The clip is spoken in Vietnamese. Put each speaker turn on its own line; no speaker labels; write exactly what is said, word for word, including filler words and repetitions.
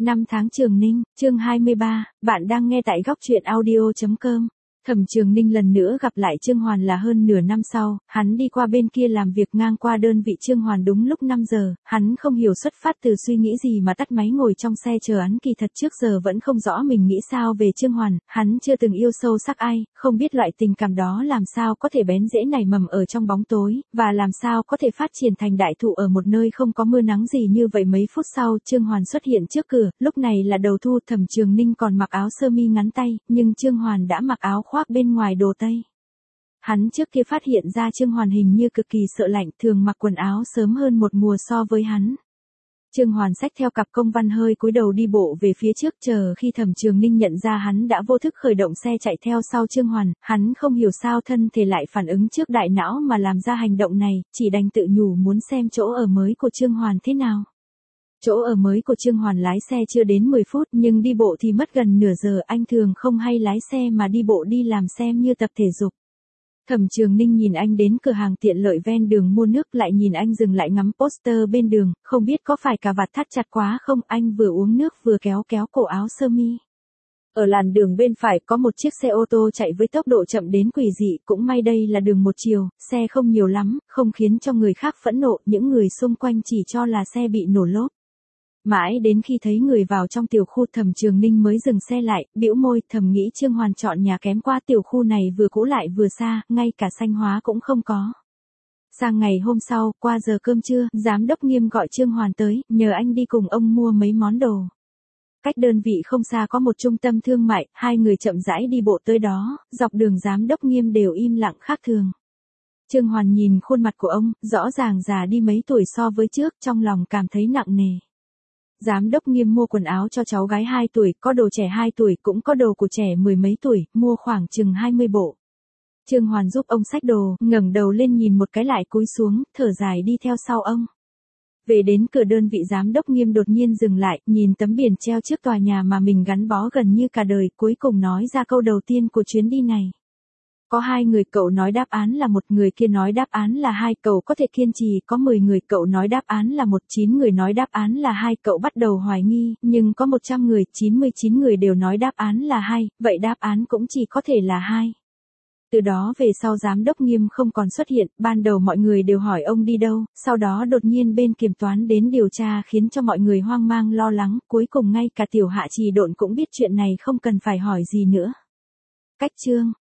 Năm tháng Trường Ninh, chương hai mươi ba, bạn đang nghe tại góc truyện audio chấm com. Thẩm Trường Ninh lần nữa gặp lại Trương Hoàn là hơn nửa năm sau, hắn đi qua bên kia làm việc ngang qua đơn vị Trương Hoàn đúng lúc năm giờ, hắn không hiểu xuất phát từ suy nghĩ gì mà tắt máy ngồi trong xe chờ hắn, kỳ thật trước giờ vẫn không rõ mình nghĩ sao về Trương Hoàn, hắn chưa từng yêu sâu sắc ai, không biết loại tình cảm đó làm sao có thể bén rễ nảy mầm ở trong bóng tối, và làm sao có thể phát triển thành đại thụ ở một nơi không có mưa nắng gì như vậy. Mấy phút sau, Trương Hoàn xuất hiện trước cửa, lúc này là đầu thu, Thẩm Trường Ninh còn mặc áo sơ mi ngắn tay, nhưng Trương Hoàn đã mặc áo khoác bên ngoài đồ tây. Hắn trước kia phát hiện ra Trương Hoàn hình như cực kỳ sợ lạnh, thường mặc quần áo sớm hơn một mùa so với hắn. Trương Hoàn xách theo cặp công văn hơi cúi đầu đi bộ về phía trước, chờ khi Thẩm Trường Ninh nhận ra hắn đã vô thức khởi động xe chạy theo sau Trương Hoàn, hắn không hiểu sao thân thể lại phản ứng trước đại não mà làm ra hành động này, chỉ đành tự nhủ muốn xem chỗ ở mới của Trương Hoàn thế nào. Chỗ ở mới của Trương Hoàn lái xe chưa đến mười phút nhưng đi bộ thì mất gần nửa giờ, anh thường không hay lái xe mà đi bộ đi làm xem như tập thể dục. Thẩm Trường Ninh nhìn anh đến cửa hàng tiện lợi ven đường mua nước, lại nhìn anh dừng lại ngắm poster bên đường, không biết có phải cà vạt thắt chặt quá không, anh vừa uống nước vừa kéo kéo cổ áo sơ mi. Ở làn đường bên phải có một chiếc xe ô tô chạy với tốc độ chậm đến quỷ dị, cũng may đây là đường một chiều, xe không nhiều lắm, không khiến cho người khác phẫn nộ, những người xung quanh chỉ cho là xe bị nổ lốp. Mãi đến khi thấy người vào trong tiểu khu, Thẩm Trường Ninh mới dừng xe lại, bĩu môi, thầm nghĩ Trương Hoàn chọn nhà kém qua, tiểu khu này vừa cũ lại vừa xa, ngay cả xanh hóa cũng không có. Sang ngày hôm sau, qua giờ cơm trưa, giám đốc Nghiêm gọi Trương Hoàn tới, nhờ anh đi cùng ông mua mấy món đồ. Cách đơn vị không xa có một trung tâm thương mại, hai người chậm rãi đi bộ tới đó, dọc đường giám đốc Nghiêm đều im lặng khác thường. Trương Hoàn nhìn khuôn mặt của ông, rõ ràng già đi mấy tuổi so với trước, trong lòng cảm thấy nặng nề. Giám đốc Nghiêm mua quần áo cho cháu gái hai tuổi, có đồ trẻ hai tuổi, cũng có đồ của trẻ mười mấy tuổi, mua khoảng chừng hai mươi bộ. Trương Hoàn giúp ông xách đồ, ngẩng đầu lên nhìn một cái lại cúi xuống, thở dài đi theo sau ông. Về đến cửa đơn vị, giám đốc Nghiêm đột nhiên dừng lại, nhìn tấm biển treo trước tòa nhà mà mình gắn bó gần như cả đời, cuối cùng nói ra câu đầu tiên của chuyến đi này. Có hai người, cậu nói đáp án là một, người kia nói đáp án là hai, cậu có thể kiên trì, có mười người, cậu nói đáp án là một, chín người nói đáp án là hai, cậu bắt đầu hoài nghi, nhưng có một trăm người, chín mươi chín người đều nói đáp án là hai, vậy đáp án cũng chỉ có thể là hai. Từ đó về sau giám đốc Nghiêm không còn xuất hiện, ban đầu mọi người đều hỏi ông đi đâu, sau đó đột nhiên bên kiểm toán đến điều tra khiến cho mọi người hoang mang lo lắng, cuối cùng ngay cả tiểu Hạ Trì Độn cũng biết chuyện này, không cần phải hỏi gì nữa. Cách chương